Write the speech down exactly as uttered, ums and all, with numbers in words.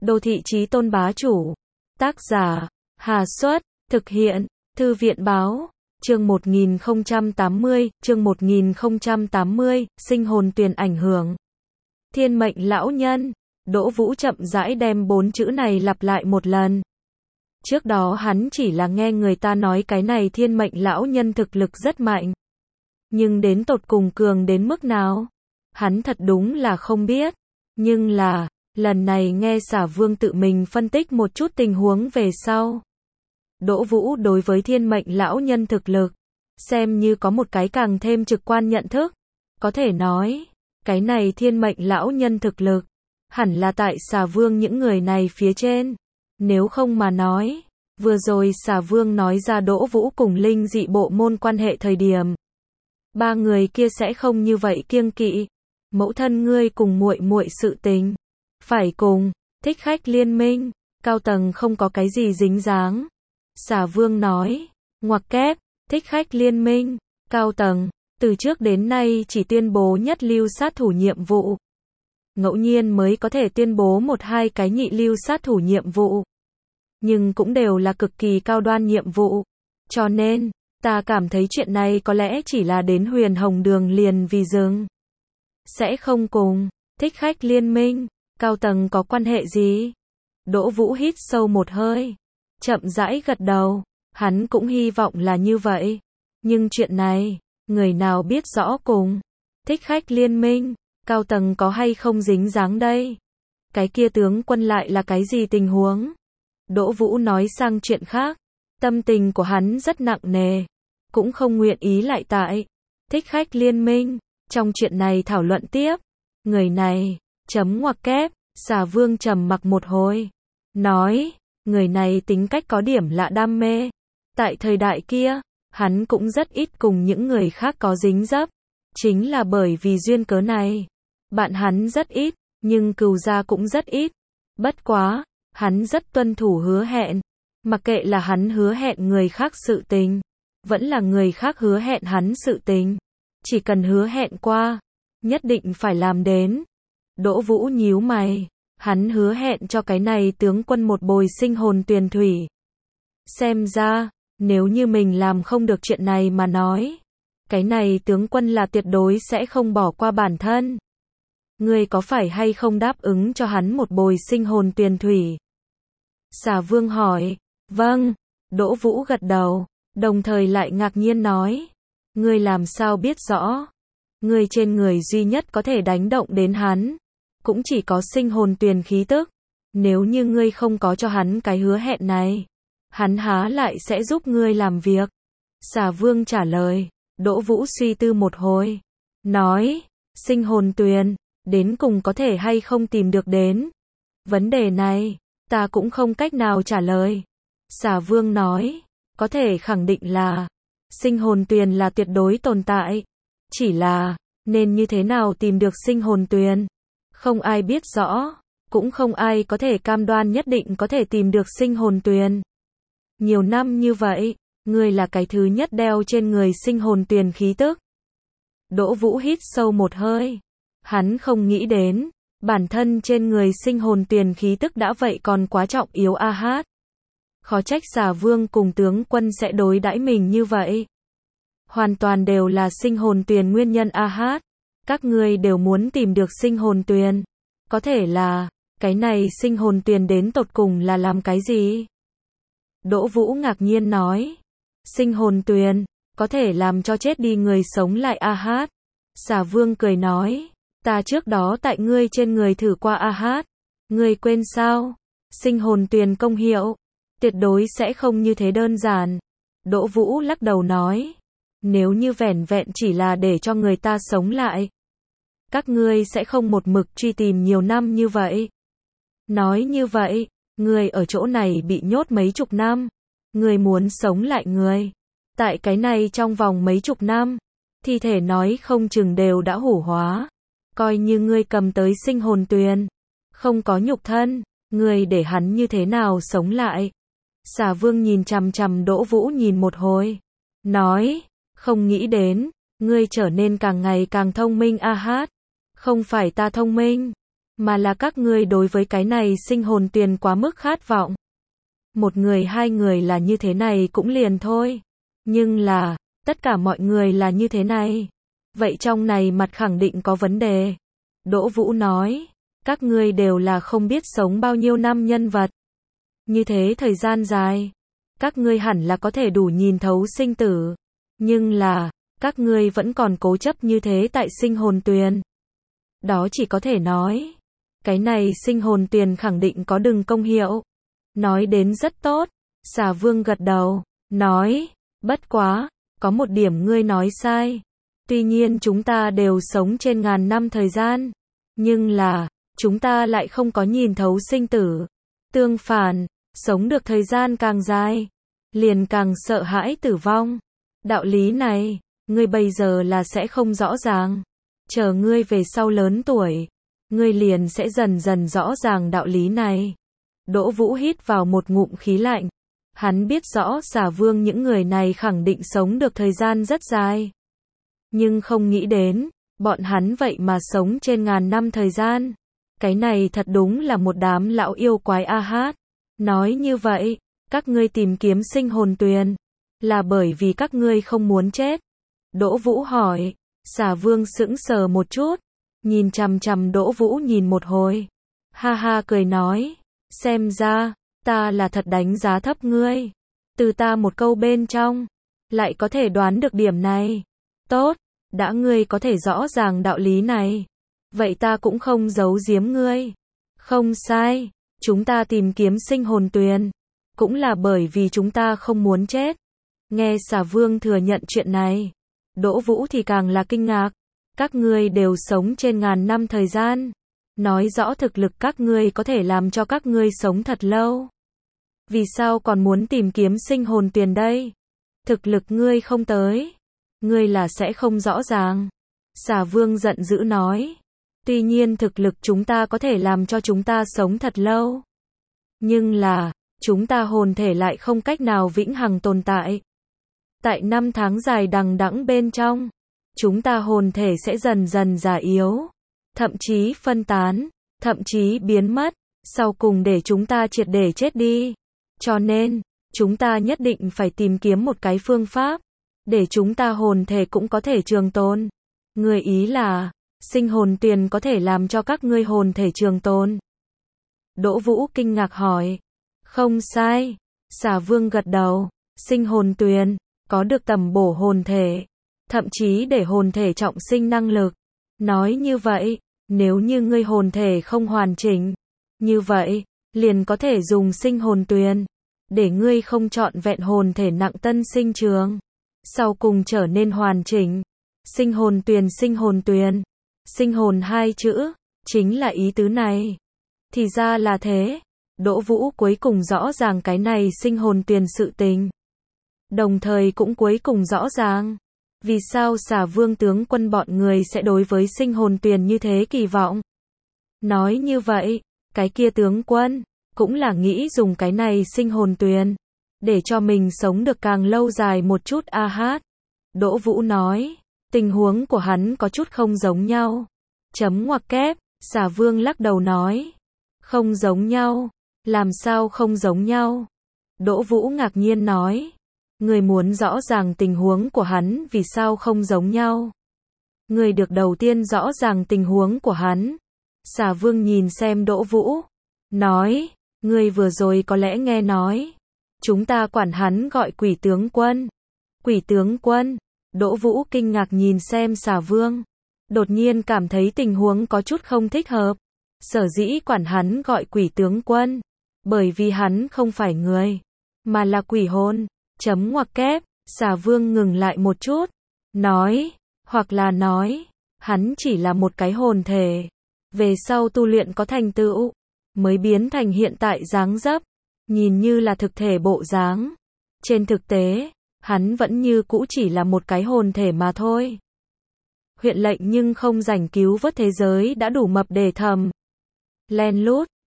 Đô thị chí tôn bá chủ. Tác giả, Hà Xuất, thực hiện, Thư viện Báo. Chương một nghìn không trăm tám mươi, chương một nghìn không trăm tám mươi, sinh hồn tuyền ảnh hưởng. Thiên mệnh lão nhân. Đỗ Vũ chậm rãi đem bốn chữ này lặp lại một lần. Trước đó hắn chỉ là nghe người ta nói cái này thiên mệnh lão nhân thực lực rất mạnh. Nhưng đến tột cùng cường đến mức nào? Hắn thật đúng là không biết. Nhưng là, lần này nghe Xà Vương tự mình phân tích một chút tình huống về sau. Đỗ Vũ đối với thiên mệnh lão nhân thực lực, xem như có một cái càng thêm trực quan nhận thức. Có thể nói, cái này thiên mệnh lão nhân thực lực, hẳn là tại Xà Vương những người này phía trên. Nếu không mà nói, vừa rồi Xà Vương nói ra Đỗ Vũ cùng linh dị bộ môn quan hệ thời điểm, ba người kia sẽ không như vậy kiêng kỵ. Mẫu thân ngươi cùng muội muội sự tình, phải cùng Thích Khách liên minh, cao tầng không có cái gì dính dáng. Xà Vương nói, ngoặc kép, Thích Khách liên minh, cao tầng, từ trước đến nay chỉ tuyên bố nhất lưu sát thủ nhiệm vụ. Ngẫu nhiên mới có thể tuyên bố một hai cái nhị lưu sát thủ nhiệm vụ. Nhưng cũng đều là cực kỳ cao đoan nhiệm vụ. Cho nên, ta cảm thấy chuyện này có lẽ chỉ là đến Huyền Hồng Đường liền vì dừng. Sẽ không cùng Thích Khách liên minh, cao tầng có quan hệ gì? Đỗ Vũ hít sâu một hơi, chậm rãi gật đầu, hắn cũng hy vọng là như vậy. Nhưng chuyện này, người nào biết rõ cùng Thích Khách liên minh, cao tầng có hay không dính dáng đây? Cái kia tướng quân lại là cái gì tình huống? Đỗ Vũ nói sang chuyện khác, tâm tình của hắn rất nặng nề, cũng không nguyện ý lại tại Thích Khách liên minh, trong chuyện này thảo luận tiếp. Người này, chấm ngoặc kép, Xà Vương trầm mặc một hồi, nói, người này tính cách có điểm lạ đam mê. Tại thời đại kia, hắn cũng rất ít cùng những người khác có dính dấp. Chính là bởi vì duyên cớ này, bạn hắn rất ít, nhưng cừu gia cũng rất ít. Bất quá, hắn rất tuân thủ hứa hẹn. Mặc kệ là hắn hứa hẹn người khác sự tình, vẫn là người khác hứa hẹn hắn sự tình. Chỉ cần hứa hẹn qua, nhất định phải làm đến. Đỗ Vũ nhíu mày, hắn hứa hẹn cho cái này tướng quân một bồi sinh hồn tuyền thủy. Xem ra, nếu như mình làm không được chuyện này mà nói, cái này tướng quân là tuyệt đối sẽ không bỏ qua bản thân. Ngươi có phải hay không đáp ứng cho hắn một bồi sinh hồn tuyền thủy? Xà Vương hỏi. Vâng. Đỗ Vũ gật đầu, đồng thời lại ngạc nhiên nói. Ngươi làm sao biết rõ? Ngươi trên người duy nhất có thể đánh động đến hắn, cũng chỉ có sinh hồn tuyền khí tức. Nếu như ngươi không có cho hắn cái hứa hẹn này, hắn há lại sẽ giúp ngươi làm việc? Xà Vương trả lời. Đỗ Vũ suy tư một hồi, nói, sinh hồn tuyền, đến cùng có thể hay không tìm được đến? Vấn đề này, ta cũng không cách nào trả lời. Xà Vương nói, có thể khẳng định là, sinh hồn tuyền là tuyệt đối tồn tại. Chỉ là, nên như thế nào tìm được sinh hồn tuyền? Không ai biết rõ, cũng không ai có thể cam đoan nhất định có thể tìm được sinh hồn tuyền. Nhiều năm như vậy, ngươi là cái thứ nhất đeo trên người sinh hồn tuyền khí tức. Đỗ Vũ hít sâu một hơi. Hắn không nghĩ đến, bản thân trên người sinh hồn tuyền khí tức đã vậy còn quá trọng yếu a hát. Khó trách Xà Vương cùng tướng quân sẽ đối đãi mình như vậy. Hoàn toàn đều là sinh hồn tuyền nguyên nhân a hát. Các ngươi đều muốn tìm được sinh hồn tuyền. Có thể là, cái này sinh hồn tuyền đến tột cùng là làm cái gì? Đỗ Vũ ngạc nhiên nói. Sinh hồn tuyền, có thể làm cho chết đi người sống lại a hát. Xà Vương cười nói. Ta trước đó tại ngươi trên người thử qua a hát. Ngươi quên sao? Sinh hồn tuyền công hiệu, tuyệt đối sẽ không như thế đơn giản. Đỗ Vũ lắc đầu nói. Nếu như vẻn vẹn chỉ là để cho người ta sống lại, các ngươi sẽ không một mực truy tìm nhiều năm như vậy. Nói như vậy, ngươi ở chỗ này bị nhốt mấy chục năm. Ngươi muốn sống lại người. Tại cái này trong vòng mấy chục năm, thi thể nói không chừng đều đã hủ hóa. Coi như ngươi cầm tới sinh hồn tuyền, không có nhục thân, ngươi để hắn như thế nào sống lại? Xà Vương nhìn chằm chằm Đỗ Vũ nhìn một hồi, nói, không nghĩ đến, ngươi trở nên càng ngày càng thông minh a hát. Không phải ta thông minh, mà là các ngươi đối với cái này sinh hồn tuyền quá mức khát vọng. Một người hai người là như thế này cũng liền thôi. Nhưng là, tất cả mọi người là như thế này. Vậy trong này mặt khẳng định có vấn đề. Đỗ Vũ nói, các ngươi đều là không biết sống bao nhiêu năm nhân vật. Như thế thời gian dài, các ngươi hẳn là có thể đủ nhìn thấu sinh tử. Nhưng là, các ngươi vẫn còn cố chấp như thế tại sinh hồn tuyền. Đó chỉ có thể nói, cái này sinh hồn tuyền khẳng định có đừng công hiệu. Nói đến rất tốt, Xà Vương gật đầu, nói, bất quá, có một điểm ngươi nói sai. Tuy nhiên chúng ta đều sống trên ngàn năm thời gian, nhưng là, chúng ta lại không có nhìn thấu sinh tử. Tương phản, sống được thời gian càng dài, liền càng sợ hãi tử vong. Đạo lý này, ngươi bây giờ là sẽ không rõ ràng. Chờ ngươi về sau lớn tuổi, ngươi liền sẽ dần dần rõ ràng đạo lý này. Đỗ Vũ hít vào một ngụm khí lạnh. Hắn biết rõ Xà Vương những người này khẳng định sống được thời gian rất dài. Nhưng không nghĩ đến, bọn hắn vậy mà sống trên ngàn năm thời gian. Cái này thật đúng là một đám lão yêu quái a hát. Nói như vậy, các ngươi tìm kiếm sinh hồn tuyền, là bởi vì các ngươi không muốn chết. Đỗ Vũ hỏi, Xà Vương sững sờ một chút, nhìn chằm chằm Đỗ Vũ nhìn một hồi. Ha ha cười nói, xem ra, ta là thật đánh giá thấp ngươi. Từ ta một câu bên trong, lại có thể đoán được điểm này. Tốt, đã ngươi có thể rõ ràng đạo lý này. Vậy ta cũng không giấu giếm ngươi. Không sai, chúng ta tìm kiếm sinh hồn tuyền, cũng là bởi vì chúng ta không muốn chết. Nghe Xà Vương thừa nhận chuyện này, Đỗ Vũ thì càng là kinh ngạc. Các ngươi đều sống trên ngàn năm thời gian. Nói rõ thực lực các ngươi có thể làm cho các ngươi sống thật lâu. Vì sao còn muốn tìm kiếm sinh hồn tuyền đây? Thực lực ngươi không tới, ngươi là sẽ không rõ ràng. Xà Vương giận dữ nói. Tuy nhiên thực lực chúng ta có thể làm cho chúng ta sống thật lâu. Nhưng là, chúng ta hồn thể lại không cách nào vĩnh hằng tồn tại. Tại năm tháng dài đằng đẵng bên trong, chúng ta hồn thể sẽ dần dần già yếu, thậm chí phân tán, thậm chí biến mất, sau cùng để chúng ta triệt để chết đi. Cho nên, chúng ta nhất định phải tìm kiếm một cái phương pháp, để chúng ta hồn thể cũng có thể trường tồn. Người ý là, sinh hồn tuyền có thể làm cho các ngươi hồn thể trường tồn. Đỗ Vũ kinh ngạc hỏi. Không sai. Xà Vương gật đầu. Sinh hồn tuyền, có được tầm bổ hồn thể, thậm chí để hồn thể trọng sinh năng lực. Nói như vậy, nếu như ngươi hồn thể không hoàn chỉnh, như vậy, liền có thể dùng sinh hồn tuyền, để ngươi không trọn vẹn hồn thể nặng tân sinh trường, sau cùng trở nên hoàn chỉnh. Sinh hồn tuyền sinh hồn tuyền, sinh hồn hai chữ, chính là ý tứ này. Thì ra là thế, Đỗ Vũ cuối cùng rõ ràng cái này sinh hồn tuyền sự tình. Đồng thời cũng cuối cùng rõ ràng, vì sao Xà Vương tướng quân bọn người sẽ đối với sinh hồn tuyền như thế kỳ vọng. Nói như vậy, cái kia tướng quân, cũng là nghĩ dùng cái này sinh hồn tuyền, để cho mình sống được càng lâu dài một chút a hát. Đỗ Vũ nói, tình huống của hắn có chút không giống nhau. Chấm ngoặc kép, Xà Vương lắc đầu nói, không giống nhau, làm sao không giống nhau? Đỗ Vũ ngạc nhiên nói, người muốn rõ ràng tình huống của hắn vì sao không giống nhau. Người được đầu tiên rõ ràng tình huống của hắn. Xà Vương nhìn xem Đỗ Vũ, nói, người vừa rồi có lẽ nghe nói, chúng ta quản hắn gọi quỷ tướng quân. Quỷ tướng quân? Đỗ Vũ kinh ngạc nhìn xem Xà Vương, đột nhiên cảm thấy tình huống có chút không thích hợp. Sở dĩ quản hắn gọi quỷ tướng quân, bởi vì hắn không phải người, mà là quỷ hồn. Chấm ngoặc kép, Xà Vương ngừng lại một chút, nói, hoặc là nói, hắn chỉ là một cái hồn thể, về sau tu luyện có thành tựu, mới biến thành hiện tại dáng dấp, nhìn như là thực thể bộ dáng. Trên thực tế, hắn vẫn như cũ chỉ là một cái hồn thể mà thôi. Huyện lệnh nhưng không rảnh cứu vớt thế giới đã đủ mập để thầm. Len lút,